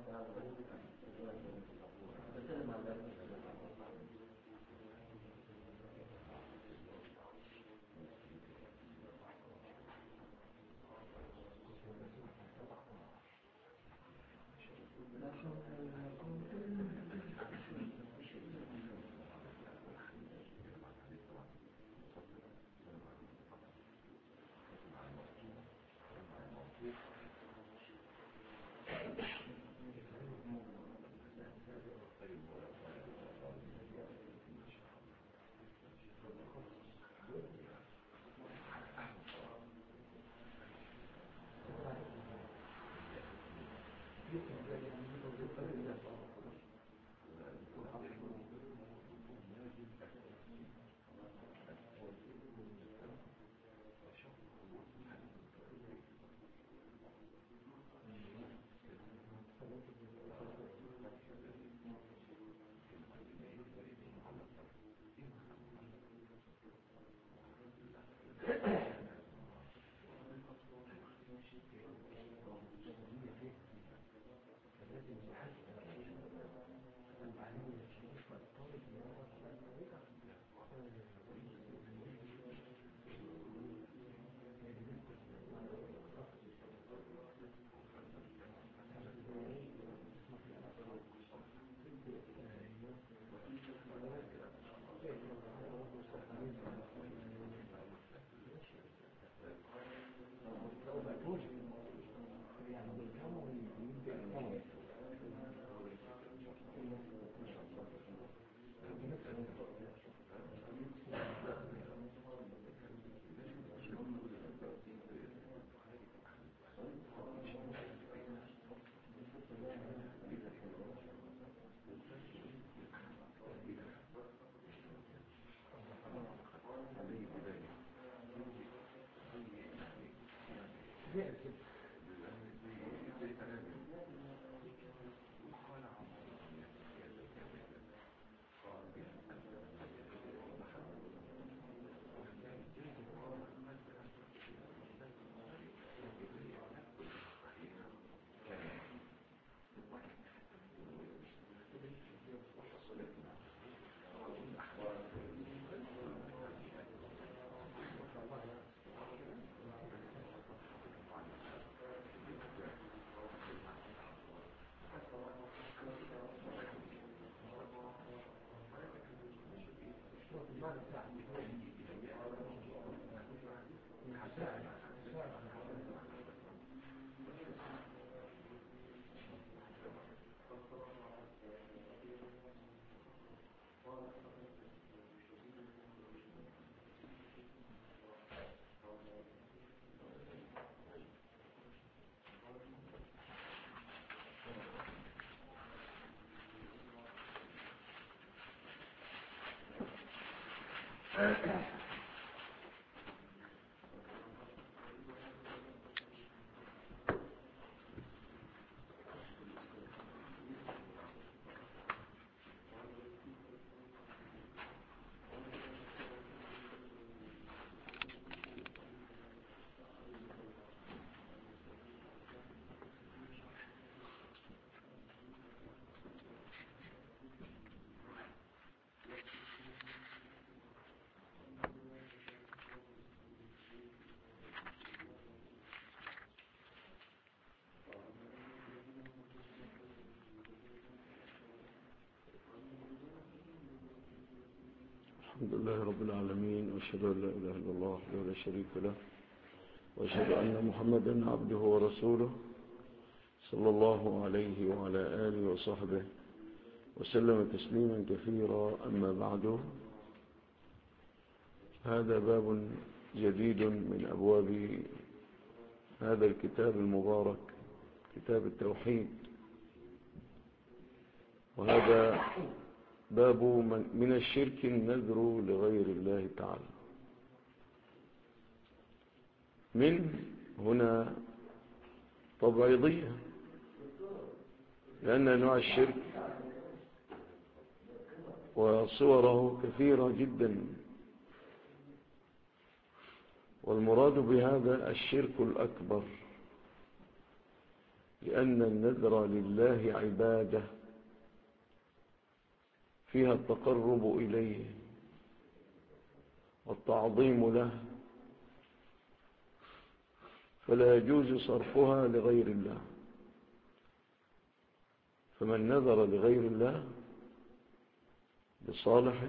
الحمد لله رب العالمين، وأشهد أن لا إله إلا الله وحده لا شريك له، وأشهد أن محمدا عبده ورسوله صلى الله عليه وعلى آله وصحبه وسلم تسليما كثيرا. أما بعد، هذا باب جديد من أبواب هذا الكتاب المبارك، كتاب التوحيد، وهذا باب من الشرك النذر لغير الله تعالى. من هنا تبعيضية، لأن أنواع الشرك وصوره كثيرة جدا، والمراد بهذا الشرك الأكبر، لأن النذر لله عبادة فيها التقرب إليه والتعظيم له، فلا يجوز صرفها لغير الله. فمن نذر لغير الله لصالح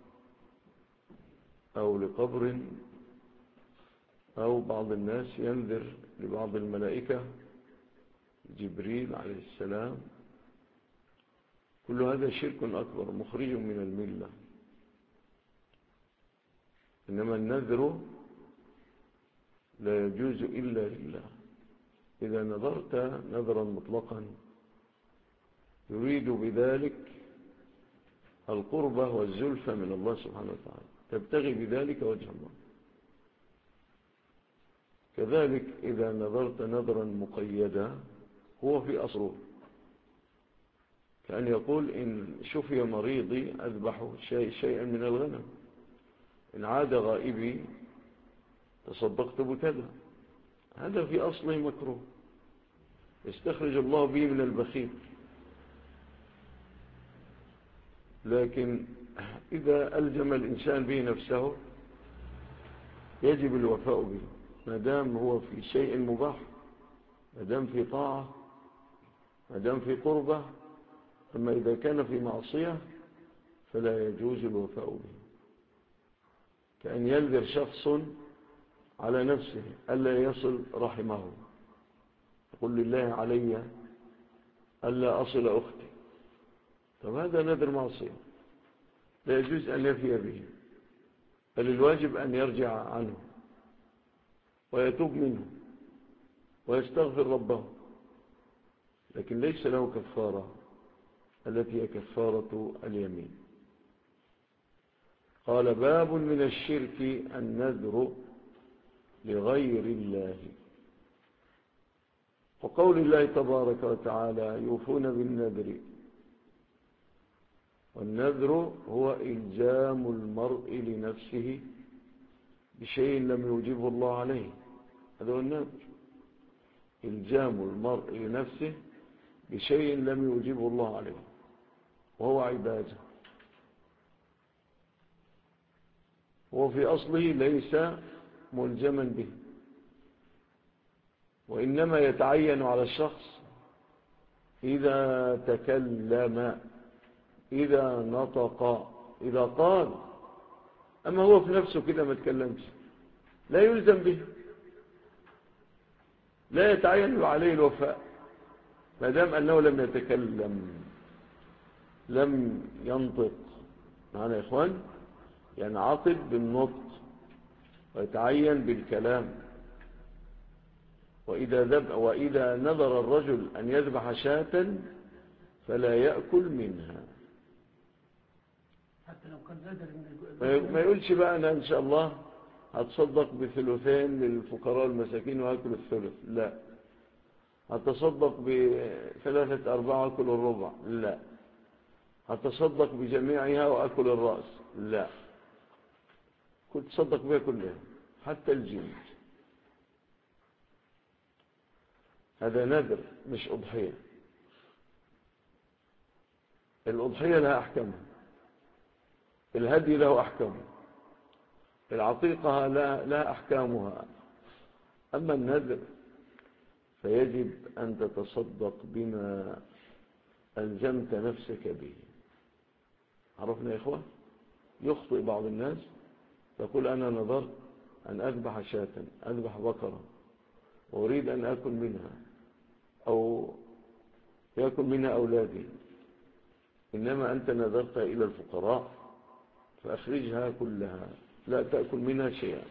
أو لقبر أو بعض الناس ينذر لبعض الملائكة، جبريل عليه السلام، كل هذا شرك أكبر مخرج من الملة. إنما النذر لا يجوز إلا لله. إذا نذرت نذرا مطلقا يريد بذلك القربة والزلفة من الله سبحانه وتعالى، تبتغي بذلك وجه الله. كذلك إذا نذرت نذرا مقيدا هو في أصله كأن يقول إن شفي مريضي أذبح شيئا من الغنم، إن عاد غائبي تصدقت بكذا. هذا في أصله مكروه، يستخرج الله به من البخيل. لكن إذا ألزم الإنسان به نفسه يجب الوفاء به، ما دام هو في شيء مباح، ما دام في طاعة، ما دام في قربة. أما إذا كان في معصية فلا يجوز الوفاء به. كأن ينذر شخص على نفسه ألا يصل رحمه، يقول لله علي ألا أصل أختي. طب هذا نذر معصية لا يجوز أن يفي به، بل الواجب أن يرجع عنه ويتوب منه ويستغفر ربه، لكن ليس له كفارة التي هي كفارة اليمين. قال باب من الشرك النذر لغير الله. وقول الله تبارك وتعالى يوفون بالنذر، والنذر هو إلزام المرء لنفسه بشيء لم يوجبه الله عليه. هذا هو النذر، إلزام المرء لنفسه بشيء لم يوجبه الله عليه، وهو عبادة. هو في أصله ليس ملزما به، وإنما يتعين على الشخص إذا تكلم، إذا نطق، إذا قال. أما هو في نفسه كده ما تكلمش لا يلزم به، لا يتعين عليه الوفاء ما دام أنه لم يتكلم، لم ينطق. معنا يا إخوان؟ ينعقد بالنطق ويتعين بالكلام. وإذا نذر الرجل أن يذبح شاة فلا يأكل منها، حتى لو كان نذر ما يقولش بقى أنا إن شاء الله هتصدق بثلثين للفقراء المساكين وأكل الثلث، لا. هتصدق بثلاثة أرباع وأكل الربع، لا. هتصدق بجميعها وأكل الرأس، لا. كنت تصدق بها كلها حتى الجلد. هذا نذر مش أضحية. الأضحية لها أحكامها، الهدي له أحكامه، العقيقة لا أحكامها. أما النذر فيجب أن تتصدق بما ألزمت نفسك به. عرفنا يا إخوة؟ يخطئ بعض الناس يقول أنا نذرت أن أذبح شاة، أذبح بقرة، وأريد أن أكل منها أو يأكل منها أولادي، إنما أنت نذرت إلى الفقراء فأخرجها كلها، لا تأكل منها شيئا.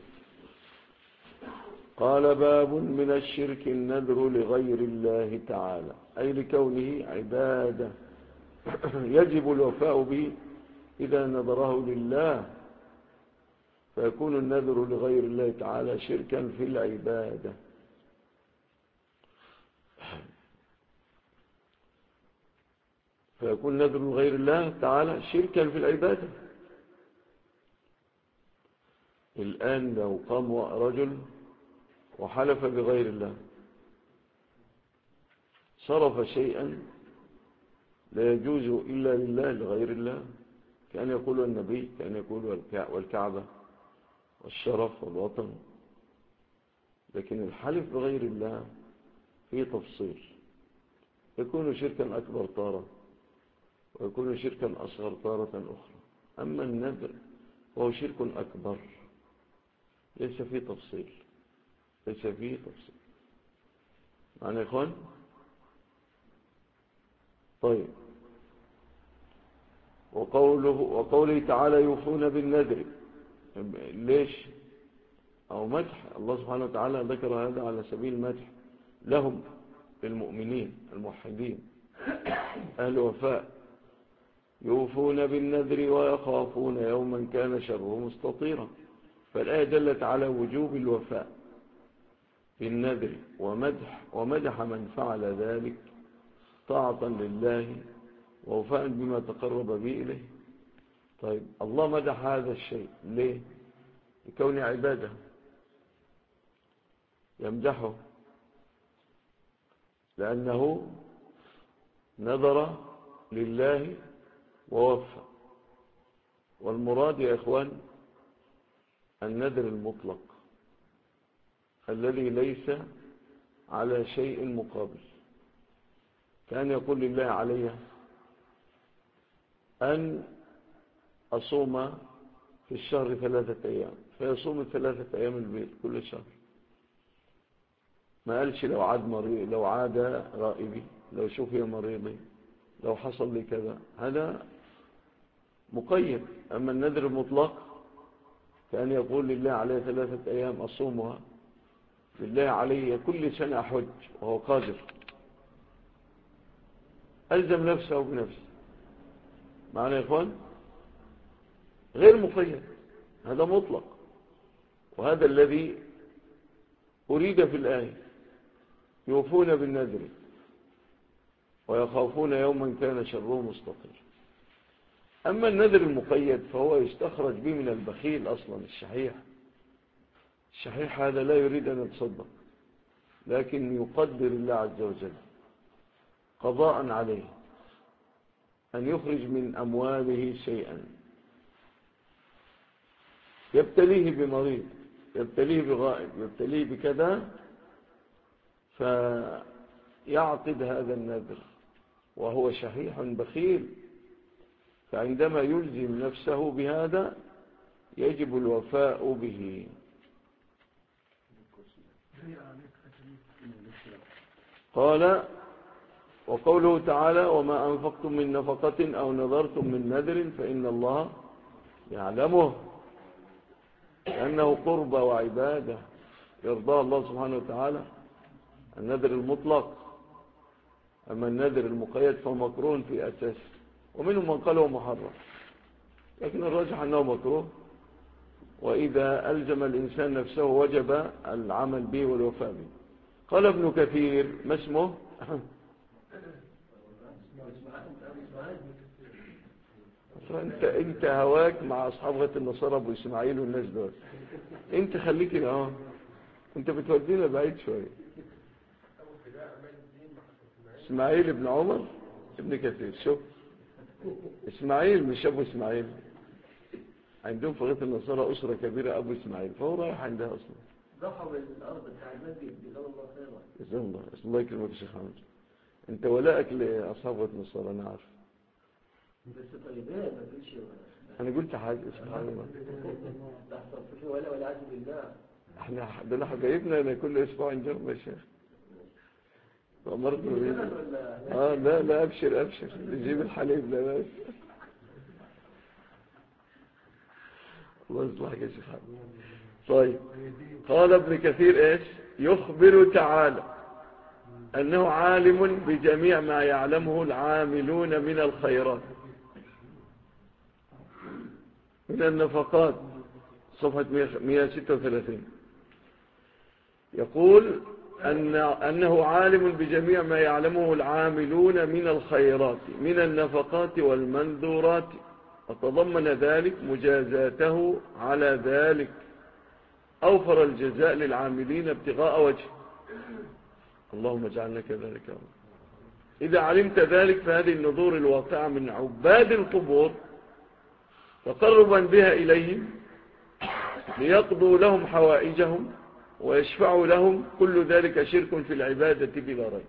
قال باب من الشرك النذر لغير الله تعالى، أي لكونه عبادة يجب الوفاء به إذا نذره لله، فيكون النذر لغير الله تعالى شركا في العبادة. فيكون نذر لغير الله تعالى شركا في العبادة. الآن لو قام رجل وحلف بغير الله، صرف شيئا لا يجوز إلا لله لغير الله، كان يقول النبي، كان يقول والكعبة والشرف والوطن. لكن الحلف بغير الله فيه تفصيل، يكون شركا أكبر تارة ويكون شركا أصغر تارة أخرى. أما النذر فهو شرك أكبر، ليس فيه تفصيل، ليس فيه تفصيل. معنى يا إخوان؟ طيب، وقوله تعالى يوفون بالنذر، ليش؟ أو مدح، الله سبحانه وتعالى ذكر هذا على سبيل المدح لهم، للمؤمنين الموحدين أهل وفاء. يوفون بالنذر ويخافون يوما كان شره مستطيرا. فالآية دلت على وجوب الوفاء بالنذر، ومدح من فعل ذلك طاعة لله ووفاء بما تقرب به إليه. طيب، الله مدح هذا الشيء ليه؟ لكون عباده يمدحه، لأنه نذر لله ووفى. والمراد يا إخوان النذر المطلق الذي ليس على شيء مقابل. كان يقول لله علي أن أصوم في الشهر 3 أيام، فيصوم 3 أيام البيت كل شهر. ما قالش لو عاد مريض، لو عاد غائبي، لو شفي مريضي، لو حصل لي كذا، هذا مقيد. أما النذر المطلق كان يقول لله عليه 3 أيام أصومها، لله عليه كل سنة حج وهو قادر، ألزم نفسه بنفسه. معنى يا إخوان غير مقيد، هذا مطلق. وهذا الذي أريد في الآية، يوفون بالنذر ويخافون يوما كان شره مستطير. أما النذر المقيد فهو يستخرج به من البخيل أصلا، الشحيح هذا لا يريد أن يتصدق، لكن يقدر الله عز وجل قضاء عليه أن يخرج من أمواله شيئا، يبتليه بمريض، يبتليه بغائب، يبتليه بكذا، فيعقد هذا النذر وهو شحيح بخيل. فعندما يلزم نفسه بهذا يجب الوفاء به. قال وقوله تعالى وما أنفقتم من نفقة أو نذرتم من نذر فإن الله يعلمه، لأنه قربى وعبادة يرضى الله سبحانه وتعالى النذر المطلق. أما النذر المقيد فمكروه في أساسه، ومنهم من قال هو محرم، لكن الراجح أنه مكروه. وإذا ألزم الإنسان نفسه وجب العمل به والوفاء به. قال ابن كثير، ما اسمه؟ انت هواك مع أصحاب غير النصارى أبو إسماعيل والناس دول، انت خليك هنا، انت بتودينا بعيد شوية. إسماعيل ابن عمر ابن كثير، شوف إسماعيل مش أبو إسماعيل، عندهم في غير النصارى أسرة كبيرة أبو إسماعيل، فهو رايح عندها أصلا. ضحوا الأرض بتاع المسجد جزاه الله خيرا. جزاه الله، الله يكرمك يا شيخ حمد. أنت ولائك لأصحاب غير النصارى أنا عارف. بس طيبين ما تقولش. أنا قلت حاجة سبحان الله. لا ولا عز بالله. احنا دول حبايبنا، أنا كل أسبوع عندهم يا شيخ. فأمرت لا أبشر نجيب الحليب لا بس. الله يصلحك يا شيخ حمد. طيب، قال ابن كثير ايش؟ يخبر تعالى أنه عالم بجميع ما يعلمه العاملون من الخيرات من النفقات. صفحة 136 يقول أنه عالم بجميع ما يعلمه العاملون من الخيرات من النفقات والمنذورات، وتضمن ذلك مجازاته على ذلك، أوفر الجزاء للعاملين ابتغاء وجه. اللهم اجعلنا كذلك. إذا علمت ذلك فهذه النذور الواقعة من عباد القبور تقربا بها إليهم ليقضوا لهم حوائجهم ويشفعوا لهم، كل ذلك شرك في العبادة بلا ريب.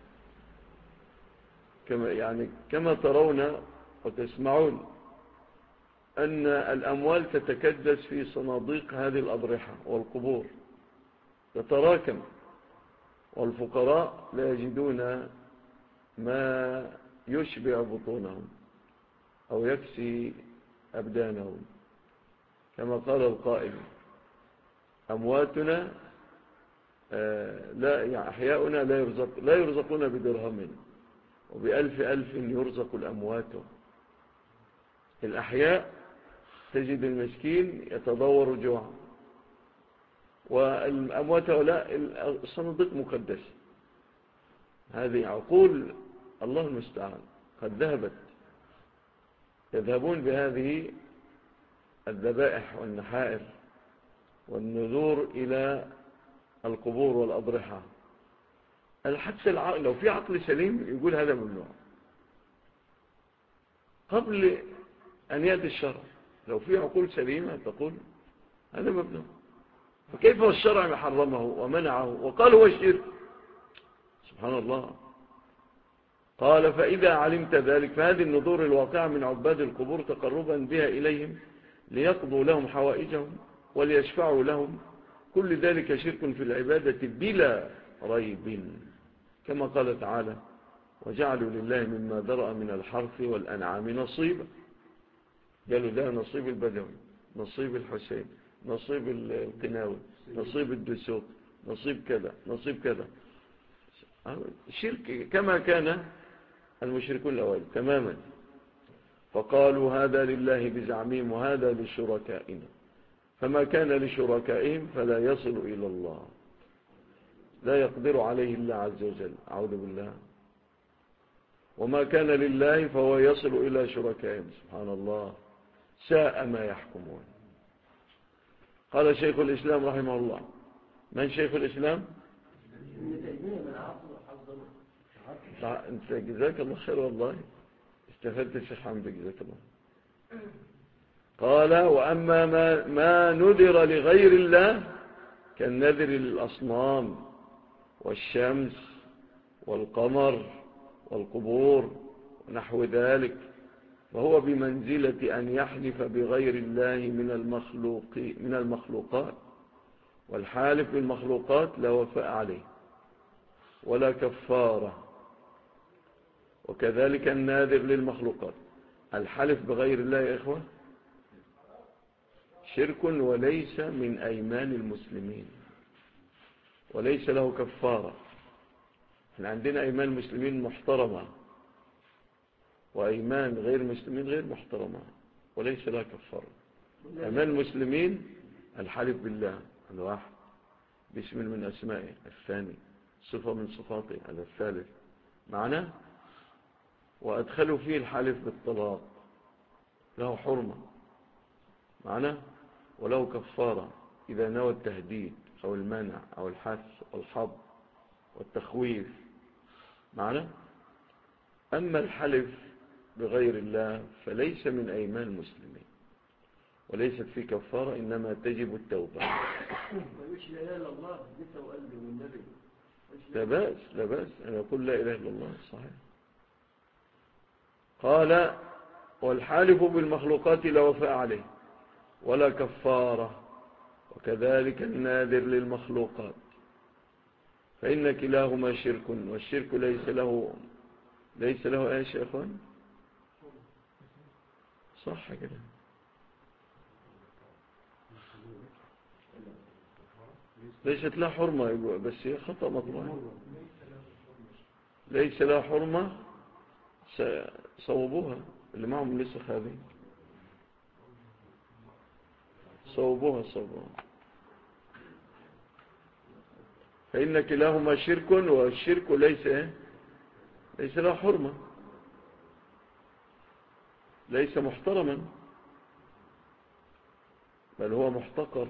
كما ترون وتسمعون أن الأموال تتكدس في صناديق هذه الأضرحة والقبور تتراكم، والفقراء لا يجدون ما يشبع بطونهم أو يكسي أبدانهم، كما قال القائل: أمواتنا أحياؤنا لا يرزقون بدرهم، وبألف ألف يرزق الأموات. الأحياء تجد المسكين يتضور جوعا، والأموات هؤلاء الصناديق مقدسة. هذه عقول الله المستعان قد ذهبت، يذهبون بهذه الذبائح والنحائر والنذور إلى القبور والأضرحة. حتى لو في عقل سليم يقول هذا ممنوع قبل أن يأتي الشرع. لو في عقول سليمة تقول هذا ممنوع، فكيف الشرع حرمه ومنعه وقال هو الشرك؟ سبحان الله. قال: فإذا علمت ذلك فهذه النذور الواقعة من عباد القبور تقربا بها إليهم ليقضوا لهم حوائجهم وليشفعوا لهم، كل ذلك شرك في العبادة بلا ريب، كما قال تعالى: وجعلوا لله مما ذرأ من الحرث والأنعام نصيبا. قالوا ده نصيب البدوي، نصيب الحسين، نصيب القناوي، نصيب الدسوق، نصيب كذا، نصيب كذا. شرك كما كان المشركون الأول تماما. فقالوا هذا لله بزعمهم وهذا لشركائنا، فما كان لشركائهم فلا يصل إلى الله، لا يقدر عليه الله عز وجل، أعوذ بالله. وما كان لله فهو يصل إلى شركائهم. سبحان الله، ساء ما يحكمون. قال شيخ الإسلام رحمه الله. من شيخ الإسلام؟ انت جزاك الله خير، والله استفدت الشيخ حمد، جزاك الله. قال: وأما ما نذر لغير الله كالنذر للأصنام والشمس والقمر والقبور ونحو ذلك، فهو بمنزلة أن يحلف بغير الله من المخلوقات، والحالف بالمخلوقات لا وفاء عليه ولا كفارة. وكذلك الناذر للمخلوقات. الحلف بغير الله يا إخوة شرك وليس من أيمان المسلمين، وليس له كفارة. احنا عندنا أيمان المسلمين محترمة، وأيمان غير المسلمين غير محترمة وليس لها كفارة. أيمان المسلمين الحلف بالله الواحد باسم من أسمائه، الثاني صفة من صفاته، هذا الثالث معنى. وأدخلوا فيه الحلف بالطلاق، له حرمة معنى، وله كفارة إذا نوى التهديد أو المنع أو الحث أو الحظ والتخويف معنى. أما الحلف بغير الله فليس من أيمان المسلمين وليست فيه كفارة، إنما تجب التوبة. لا بأس، لا بأس أن يقول لا إله إلا الله، صحيح. قال: والحالف بالمخلوقات لا وفاء عليه ولا كفارة، وكذلك الناذر للمخلوقات، فإن كلاهما شرك، والشرك ليس له ايش يا اخوان؟ صح كده. ليست له حرمة، بس هي خطأ مطبوع. ليس له حرمة، صوبوها اللي معهم النسخ هذه، صوبوها. فإن كلاهما شرك، والشرك ليس له حرمة، ليس محترما، بل هو محتقر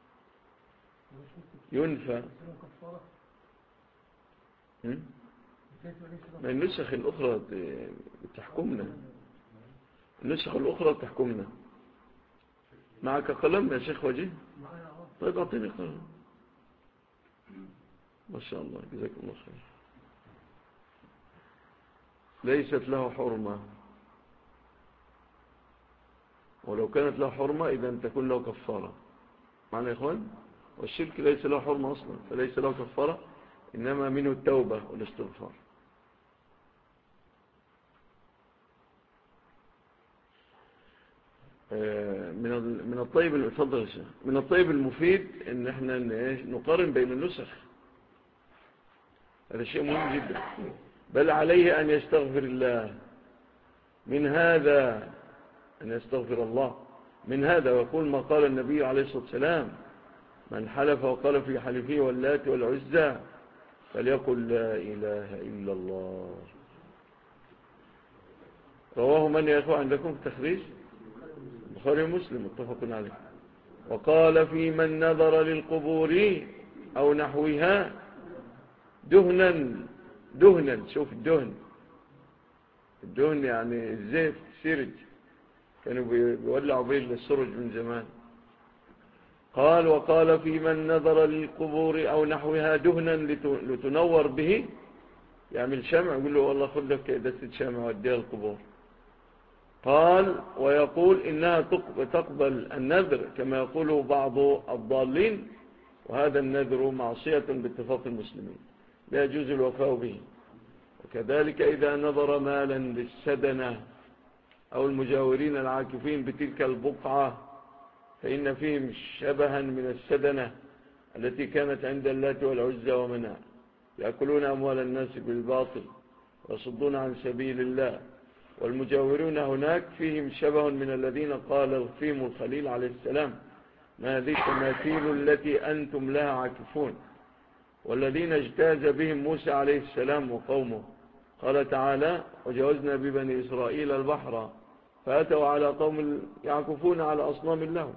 ينفى. ما النسخ الأخرى تحكمنا، النسخ الأخرى تحكمنا. معك قلم يا شيخ وجيه؟ طيب أعطيني قلم. ما شاء الله، جزاك الله خير. ليست له حرمة، ولو كانت له حرمة إذا تكون له كفارة. معنى يا إخوان، والشرك ليس له حرمة أصلا، فليس له كفارة، إنما منه التوبة والاستغفار. من الطيب الفضل، من الطيب المفيد ان احنا نقارن بين النسخ. هذا شيء مهم جدا. بل عليه ان يستغفر الله من هذا، ان يستغفر الله من هذا، ويقول ما قال النبي عليه الصلاة والسلام: من حلف وقال في حلفه واللات والعزى فليقل لا إله إلا الله. رواه من يا أخوة عندكم في التخريج؟ البخاري ومسلم متفق عليه. وقال في من نظر للقبور أو نحوها دهنا، شوف الدهن يعني الزيت، سيرج، كانوا بيولعوا به السرج من زمان. قال: وقال في من نظر للقبور أو نحوها دهنا لتنور به، يعمل شمع، يقول له والله خذ لك دستة شمع وديها القبور. قال: ويقول إنها تقبل النذر كما يقوله بعض الضالين، وهذا النذر معصية باتفاق المسلمين، لا يجوز الوفاء به. وكذلك إذا نظر مالا للسدنة أو المجاورين العاكفين بتلك البقعة فإن فيهم شبها من السدنة التي كانت عند اللات والعزى ومناة، يأكلون أموال الناس بالباطل ويصدون عن سبيل الله. والمجاورون هناك فيهم شبه من الذين قال فيهم الخليل عليه السلام: ما هذه التماثيل التي أنتم لها عاكفون. والذين اجتاز بهم موسى عليه السلام وقومه، قال تعالى: وجاوزنا ببني إسرائيل البحر فأتوا على قوم يعكفون على أصنام لهم.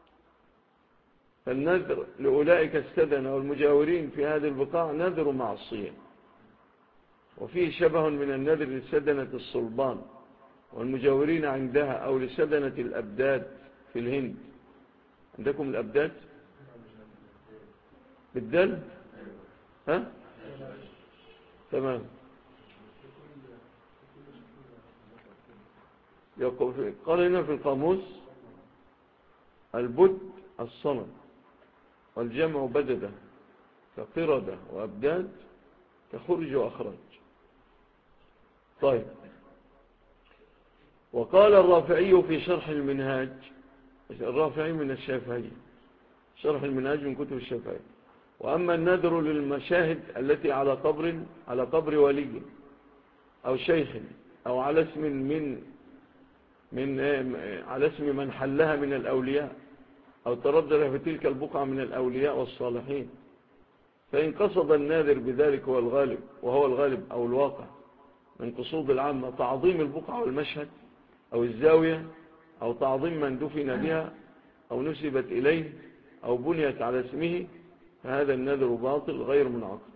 فالنذر لأولئك السدنة والمجاورين في هذه البقاع نذر معصية، وفيه شبه من النذر لسدنة الصلبان والمجاورين عندها، أو لسدنة الأبداد في الهند. عندكم الأبداد بالدل؟ ها؟ تمام. قال هنا في القاموس: البد الصنم، والجمع بددة، كقردة وأبداد، كخرج وأخرج. طيب. وقال الرافعي في شرح المنهاج، الرافعي من الشافعي، شرح المنهاج من كتب الشافعي: وأما النذر للمشاهد التي على قبر ولي أو شيخ أو على اسم من حلها من الأولياء أو تردد في تلك البقعة من الأولياء والصالحين، فإن قصد الناذر بذلك وهو الغالب أو الواقع من قصود العامة تعظيم البقعة والمشهد أو الزاوية، أو تعظيم من دفن بها أو نسبت إليه أو بنيت على اسمه، فهذا النذر باطل غير منعقد.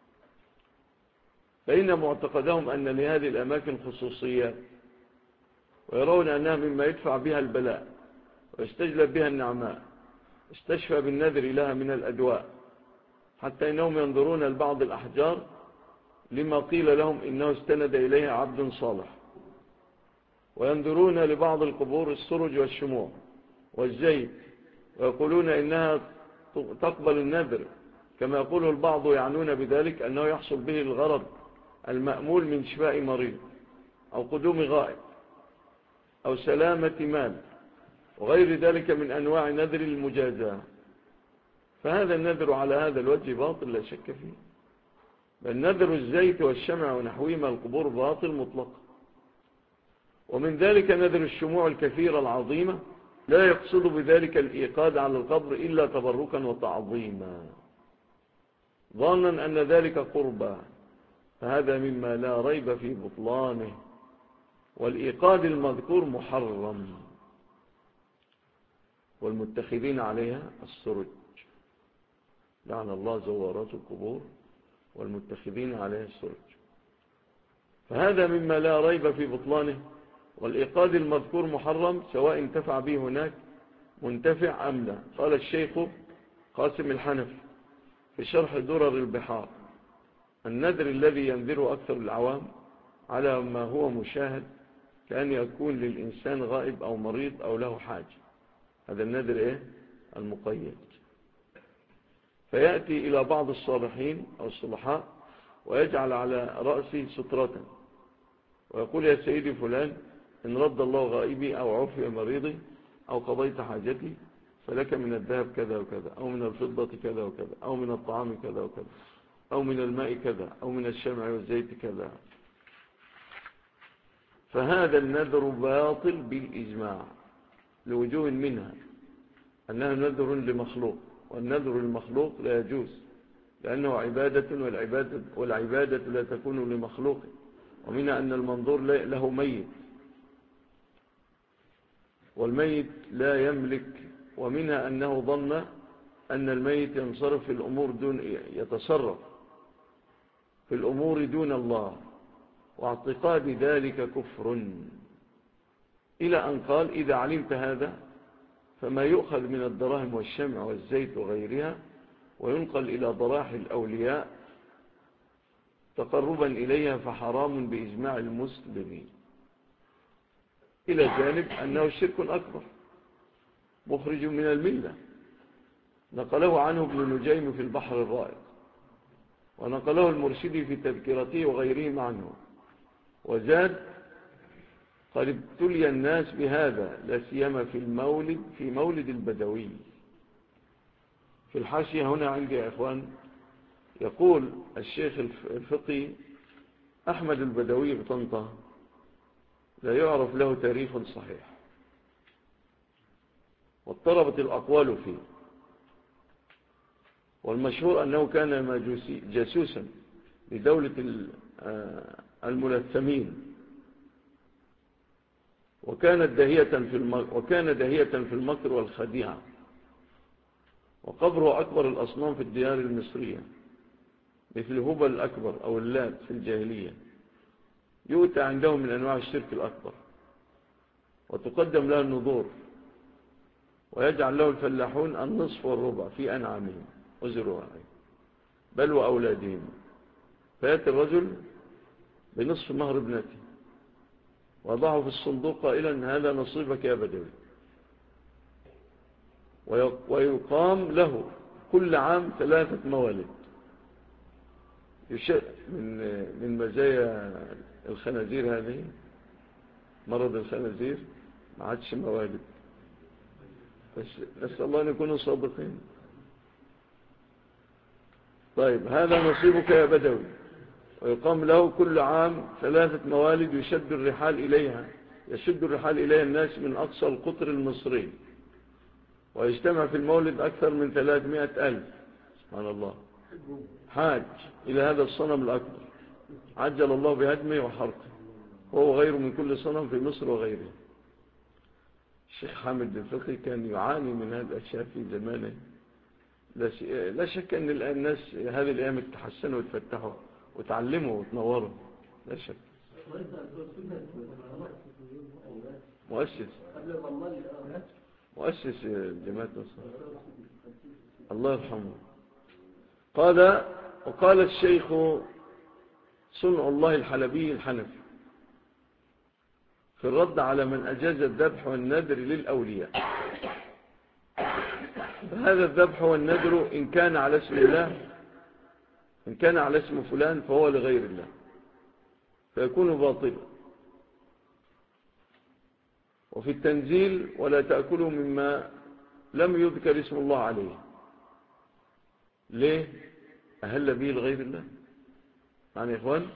فإن معتقدهم أن لهذه الأماكن خصوصيات، ويرون أنها مما يدفع بها البلاء ويستجلب بها النعماء، استشفى بالنذر لها من الأدواء، حتى إنهم ينظرون لبعض الأحجار لما قيل لهم إنه استند إليها عبد صالح، وينظرون لبعض القبور السرج والشموع والزيت، ويقولون إنها تقبل النذر، كما يقول البعض يعنون بذلك أنه يحصل به الغرض المأمول من شفاء مريض أو قدوم غائب أو سلامة مال وغير ذلك من أنواع نذر المجازاة. فهذا النذر على هذا الوجه باطل لا شك فيه. بل نذر الزيت والشمع ونحوهما القبور باطل مطلق. ومن ذلك نذر الشموع الكثيرة العظيمة لا يقصد بذلك الإيقاد على القبر إلا تبركا وتعظيما، ظانا أن ذلك قربا، فهذا مما لا ريب في بطلانه. والإيقاد المذكور محرم. والمتخذين عليها السرج، لعن الله زوارات القبور والمتخذين عليها السرج. فهذا مما لا ريب في بطلانه. والإيقاد المذكور محرم سواء انتفع به هناك منتفع أم لا. قال الشيخ قاسم الحنفي في شرح درر البحار: النذر الذي ينذر أكثر العوام على ما هو مشاهد كأن يكون للإنسان غائب أو مريض أو له حاجة. هذا النذر المقيد. فيأتي إلى بعض الصالحين أو الصلحاء ويجعل على رأسه سترة ويقول: يا سيدي فلان، إن رد الله غائبي أو عفي مريضي أو قضيت حاجتي فلك من الذهب كذا وكذا، أو من الفضة كذا وكذا، أو من الطعام كذا وكذا، أو من الماء كذا، أو من الشمع والزيت كذا. فهذا النذر باطل بالإجماع لوجوه منها أنها نذر لمخلوق، والنذر المخلوق لا يجوز لأنه عبادة، والعبادة لا تكون لمخلوق. ومنها أن المنظور له ميت، والميت لا يملك. ومنها أنه ظن أن الميت ينصرف في الأمور يتصرف في الأمور دون الله، واعتقاد ذلك كفر. إلى أن قال: إذا علمت هذا فما يؤخذ من الدراهم والشمع والزيت وغيرها وينقل إلى ضراح الأولياء تقربا إليها فحرام بإجماع المسلمين. إلى جانب أنه شرك أكبر مخرج من الملة، نقله عنه ابن نجيم في البحر الرائق، ونقله المرشدي في تذكرته وغيرهم عنه، وزاد: قد ابتلي الناس بهذا لا سيما في مولد البدوي. في الحاشية هنا عندي يا إخوان يقول الشيخ الفقي: أحمد البدوي بطنطا لا يعرف له تاريخ صحيح، واضطربت الأقوال فيه، والمشهور أنه كان جاسوسا لدولة الملثمين، وكان داهية في المكر والخديعة، وقبره أكبر الأصنام في الديار المصرية مثل هبل الأكبر أو اللات في الجاهلية، يؤتى عندهم من أنواع الشرك الأكبر، وتقدم له النذور، ويجعل له الفلاحون النصف والربع في أنعامهم وزروعهم بل وأولادهم، فيأتي الرجل بنصف مهر ابنته وضعه في الصندوق قائلا: هذا نصيبك يا بدوي. ويقام له كل عام 3 موالد. من مزايا الخنازير هذه، مرض الخنازير، ما عادش موالد، بس نسأل الله أن يكونوا صادقين. طيب، هذا نصيبك يا بدوي. ويقام له كل عام 3 موالد يشد الرحال إليها الناس من أقصى القطر المصري، ويجتمع في المولد أكثر من 300,000 سبحان الله حاج إلى هذا الصنم الأكبر، عجل الله بهدمه وحرقه، وهو غير من كل صنم في مصر وغيره. الشيخ حامد الفقي كان يعاني من هذه الأشياء في زمانه. لا شك أن الناس هذه الأيام تحسنوا وتفتحوا وتعلموا وتنوروا، لا شك. مؤسس جماعة نصر الله يرحمه. وقال الشيخ صنع الله الحلبي الحنفي في الرد على من أجاز الذبح والنذر للأولياء: فهذا الذبح والنذر إن كان على اسم الله، إن كان على اسم فلان فهو لغير الله فيكون باطلا. وفي التنزيل: ولا تأكلوا مما لم يذكر اسم الله عليه. ليه؟ أهل به لغير الله. يعني يا إخوان،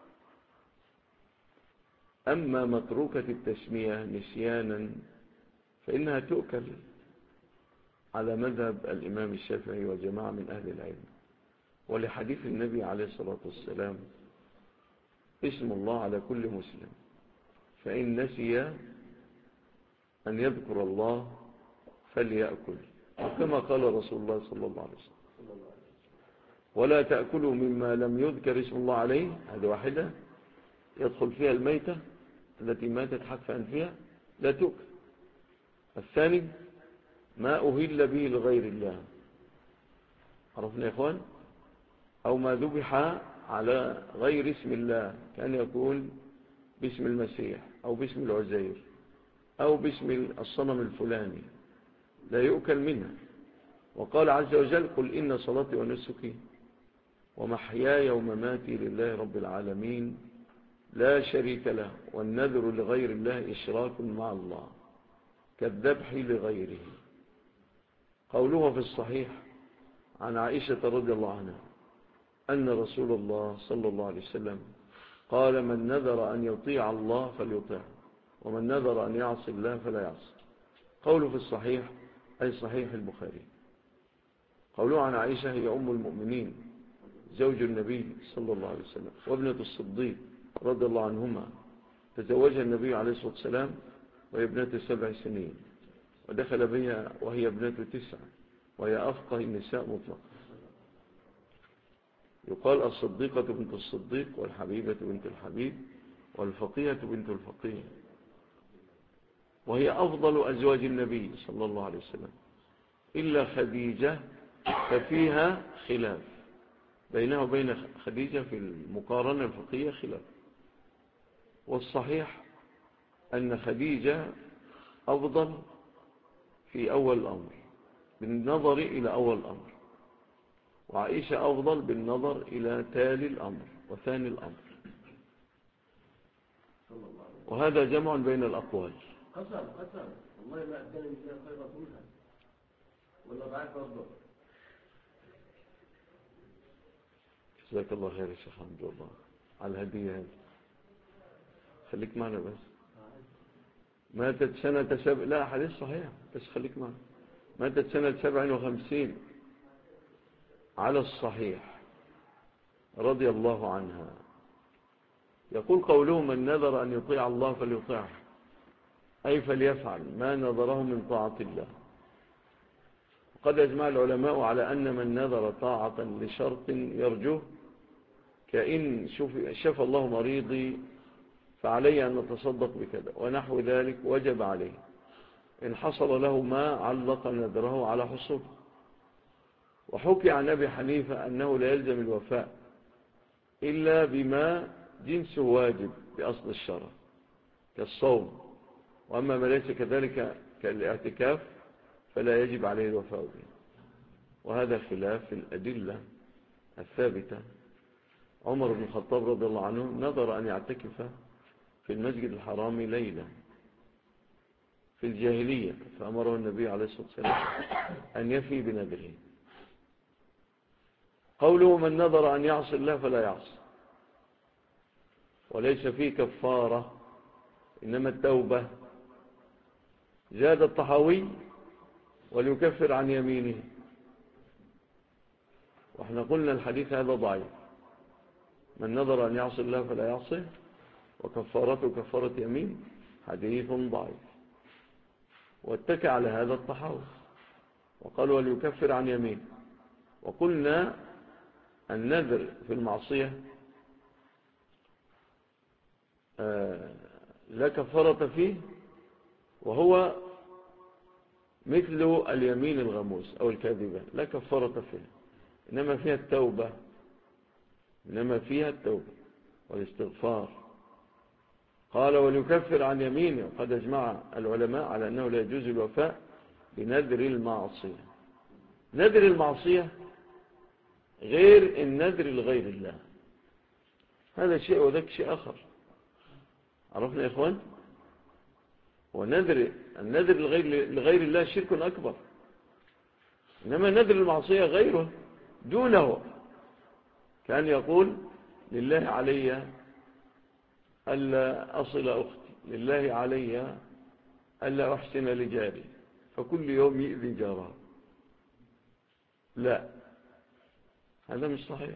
أما متروكة التسمية نسيانا فإنها تؤكل على مذهب الإمام الشافعي وجماعة من أهل العلم، ولحديث النبي عليه الصلاة والسلام: اسم الله على كل مسلم، فإن نسي أن يذكر الله فليأكل، كما قال رسول الله صلى الله عليه وسلم. ولا تأكلوا مما لم يذكر اسم الله عليه، هذه واحدة. يدخل فيها الميتة التي ماتت حتف أنفها لا تؤكل. الثاني ما أهل به لغير الله، عرفنا يا إخوان، أو ما ذبح على غير اسم الله، كان يقول باسم المسيح أو باسم العزير أو باسم الصنم الفلاني لا يؤكل منها. وقال عز وجل قل إن صلاتي ونسكي ومحياي ومماتي لله رب العالمين لا شريك له والنذر لغير الله إشراك مع الله كالذبح لغيره. قوله في الصحيح عن عائشة رضي الله عنها أن رسول الله صلى الله عليه وسلم قال من نذر أن يطيع الله فليطيعه ومن نذر أن يعصي الله فلا يعصي. قوله في الصحيح أي صحيح البخاري. قوله عن عائشة هي أم المؤمنين زوج النبي صلى الله عليه وسلم وابنة الصديق رضي الله عنهما، تزوجها النبي عليه الصلاة والسلام وهي ابنة 7 سنين ودخل بها وهي ابنة 9 وهي أفقه النساء مطلقا. يقال الصديقة بنت الصديق والحبيبة بنت الحبيب والفقيهة بنت الفقيه، وهي أفضل أزواج النبي صلى الله عليه وسلم إلا خديجة ففيها خلاف بينها وبين خديجة في المقارنة الفقهية خلاف. والصحيح أن خديجة أفضل في أول الأمر بالنظر إلى أول الأمر، وعائشة أفضل بالنظر إلى تالي الأمر وثاني الأمر، وهذا جمع بين الأقوال. قسم والله ما أبدأني من خيرا منها والله بعد أفضل. جزاك الله خير يا شيخ حمد الله على الهدية هذه. خليك معنا بس. ماتت سنة لا حديث صحيح بس خليك معنا. ماتت سنة 57 على الصحيح رضي الله عنها. يقول قوله من نذر أن يطيع الله فليطيعه أي فليفعل ما نذره من طاعة الله. وقد أجمع العلماء على أن من نذر طاعة لشرط يرجوه كأن شفى الله مريضي فعلي أن نتصدق بكذا ونحو ذلك وجب عليه إن حصل له ما علق نذره على حصول. وحكي عن أبي حنيفة أنه لا يلزم الوفاء إلا بما جنسه واجب بأصل الشرع كالصوم، وأما ما ليس كذلك كالاعتكاف فلا يجب عليه الوفاء به. وهذا خلاف الأدلة الثابتة. عمر بن الخطاب رضي الله عنه نذر أن يعتكف في المسجد الحرام ليلة في الجاهلية فأمره النبي عليه الصلاة والسلام أن يفي بنذره. قوله من نذر أن يعصي الله فلا يعصي وليس فيه كفارة إنما التوبة. زاد الطحاوي وليكفر عن يمينه، وإحنا قلنا الحديث هذا ضعيف. من نذر أن يعصي الله فلا يعصي وكفارته كفارة يمين حديث ضعيف، واتكى على هذا الطحاوي وقال وليكفر عن يمين. وقلنا النذر في المعصية لا كفارة فيه وهو مثل اليمين الغموس أو الكاذبة لا كفارة فيه، إنما فيها التوبة والاستغفار. قال وليكفر عن يمينه. وقد اجمع العلماء على أنه لا يجوز الوفاء بنذر المعصية. نذر المعصية غير النذر لغير الله، هذا شيء وذاك شيء آخر. عرفنا يا إخوان؟ النذر لغير الله شرك أكبر، إنما نذر المعصية غيره دونه. كان يقول لله علي ألا أصل أختي، لله علي ألا أحسن لجاري، فكل يوم يؤذي جاره. لا، هذا مش صحيح.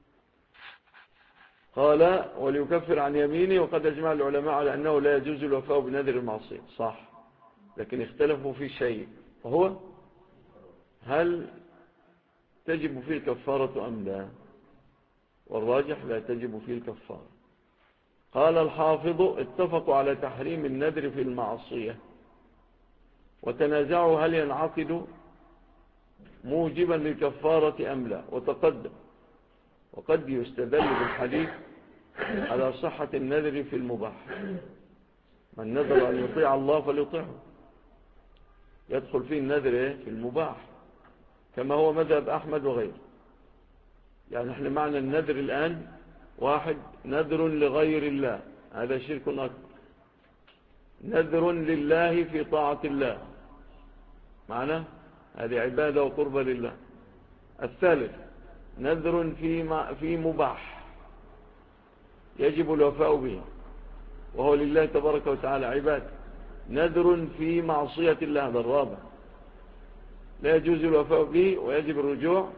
قال وليكفر عن يمينه. وقد اجمع العلماء على أنه لا يجوز الوفاء بنذر المعصية، صح، لكن اختلفوا في شيء، وهو هل تجب فيه الكفارة أم لا؟ والراجح لا تجب فيه الكفارة. قال الحافظ اتفقوا على تحريم النذر في المعصية وتنازعوا هل ينعقد موجبا للكفارة أم لا، وتقدم وقد يستدل بالحديث على صحة النذر في المباح. من نذر أن يطيع الله فليطيعه، يدخل فيه النذر في المباح كما هو مذهب أحمد وغيره. يعني احنا معنى النذر الآن واحد نذر لغير الله، هذا شرك أكبر. نذر لله في طاعة الله، معنى هذه عبادة وقربة لله. الثالث نذر في مباح يجب الوفاء به وهو لله تبارك وتعالى عبادة. نذر في معصية الله، هذا الرابع لا يجوز الوفاء به ويجب الرجوع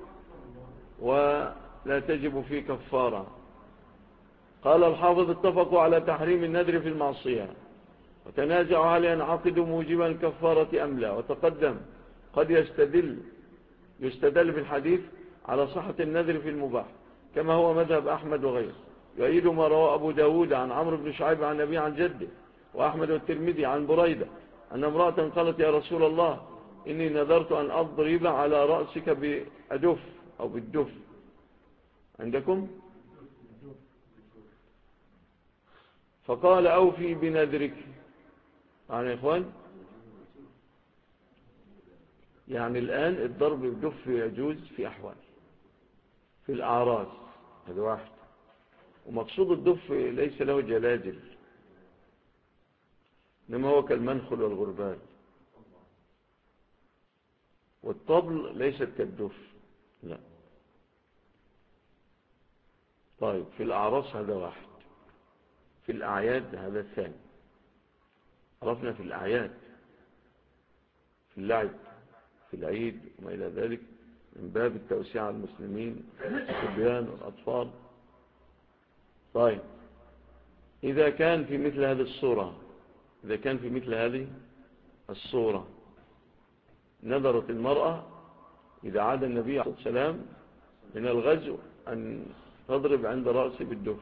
ولا تجب فيه كفارة. قال الحافظ اتفقوا على تحريم النذر في المعصية وتنازعوا هل ينعقد موجبا الكفارة أم لا، وتقدم قد يستدل بالحديث على صحة النذر في المباح كما هو مذهب أحمد وغيره. يؤيد ما رواه أبو داود عن عمرو بن شعيب عن نبي عن جده، وأحمد والترمذي عن بريدة أن امرأة قالت يا رسول الله إني نذرت أن أضرب على رأسك بأدف أو بالدف عندكم، فقال أوفي بنذرك. يعني يا إخوان، يعني الآن الضرب بالدف يجوز في أحوال، في الأعراس، هذا واحد. ومقصود الدف ليس له جلاجل، إنما هو كالمنخل والغربال. والطبل ليست كالدف، لا. طيب في الأعراس هذا واحد، في الأعياد هذا الثاني. عرفنا في الأعياد، في اللعب في العيد وما إلى ذلك من باب التوسيع على المسلمين الصبيان والأطفال. طيب إذا كان في مثل هذه الصورة نذرت المرأة إذا عاد النبي عليه الصلاة والسلام من الغزو أن تضرب عند رأسه بالدف،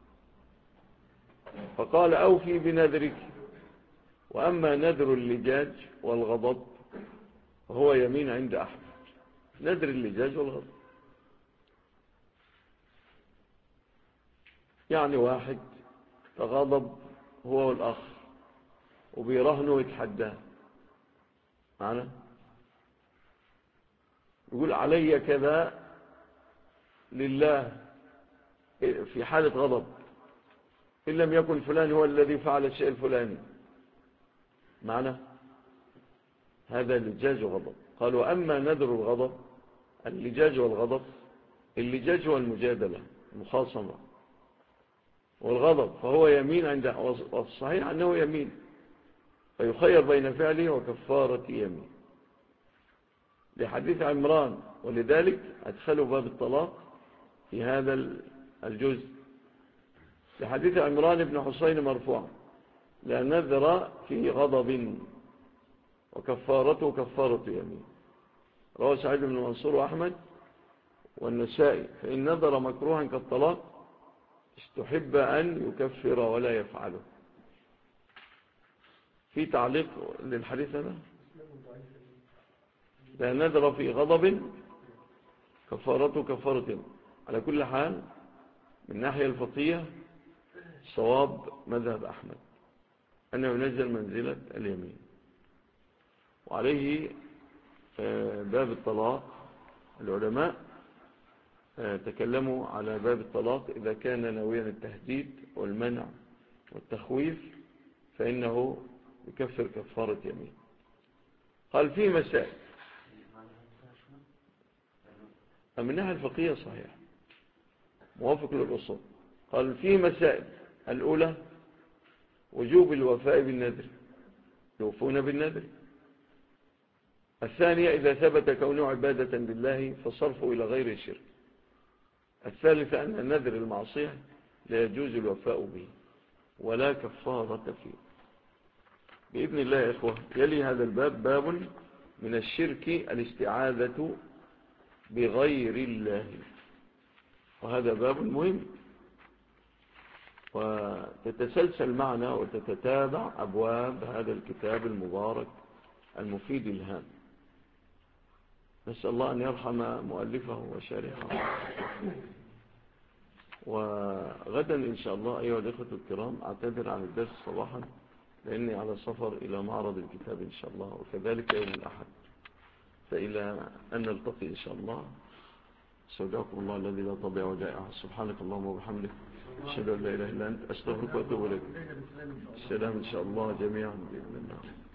فقال أوفي بنذرك. وأما نذر اللجاج والغضب فهو يمين عند أحمد. نذر اللجاج والغضب يعني واحد تغضب هو والأخ وبيرهنه ويتحداه، معنا يقول علي كذا لله في حالة غضب إن لم يكن فلان هو الذي فعل الشيء الفلاني، معنا هذا اللجاج وغضب. قال وأما نذر الغضب اللجاج والغضب، اللجاج هو المجادلة المخاصمة، والغضب فهو يمين عند، والصحيح أنه يمين، فيخير بين فعله وكفارة يمين لحديث عمران، ولذلك أدخلوا باب الطلاق في هذا الجزء لحديث عمران بن حسين مرفوعا لا نذر في غضب وكفارته كفارة يمين. رواه سعيد بن منصور وأحمد والنسائي. فإن نذر مكروها كالطلاق استحب أن يكفر ولا يفعله. في تعليق للحديث هذا؟ لا نذر في غضب كفارته كفارة يمين. على كل حال من ناحية الفقهية صواب مذهب أحمد أنه ينزل منزلة اليمين. وعليه باب الطلاق العلماء تكلموا على باب الطلاق إذا كان ناويا التهديد والمنع والتخويف فإنه يكفر كفارة يمين. قال في مسائل من الناحية الفقهية صحيح موافق للأصول. قال في مسائل الأولى وجوب الوفاء بالنذر، يوفون بالنذر. الثانية إذا ثبت كونه عبادة لله فصرفه إلى غير الشرك. الثالثة أن نذر المعصية لا يجوز الوفاء به ولا كفارة فيه. بإذن الله يا إخوة يلي هذا الباب باب من الشرك الاستعاذة بغير الله، وهذا باب مهم. وتتسلسل معنا وتتتابع أبواب هذا الكتاب المبارك المفيد الهام. نسأل الله أن يرحم مؤلفه وشارحه. وغدا إن شاء الله أيها الإخوة الكرام أعتذر عن الدرس صباحا لأني على سفر إلى معرض الكتاب إن شاء الله، وكذلك يوم الأحد. فإلى أن نلتقي إن شاء الله، استودعكم الله الذي لا تضيع ودائعه. سبحانك اللهم وبحمدك، أشهد أن لا إله إلا أنت، أستغفرك وأتوب إليك. السلام إن شاء الله جميعا بإذن الله.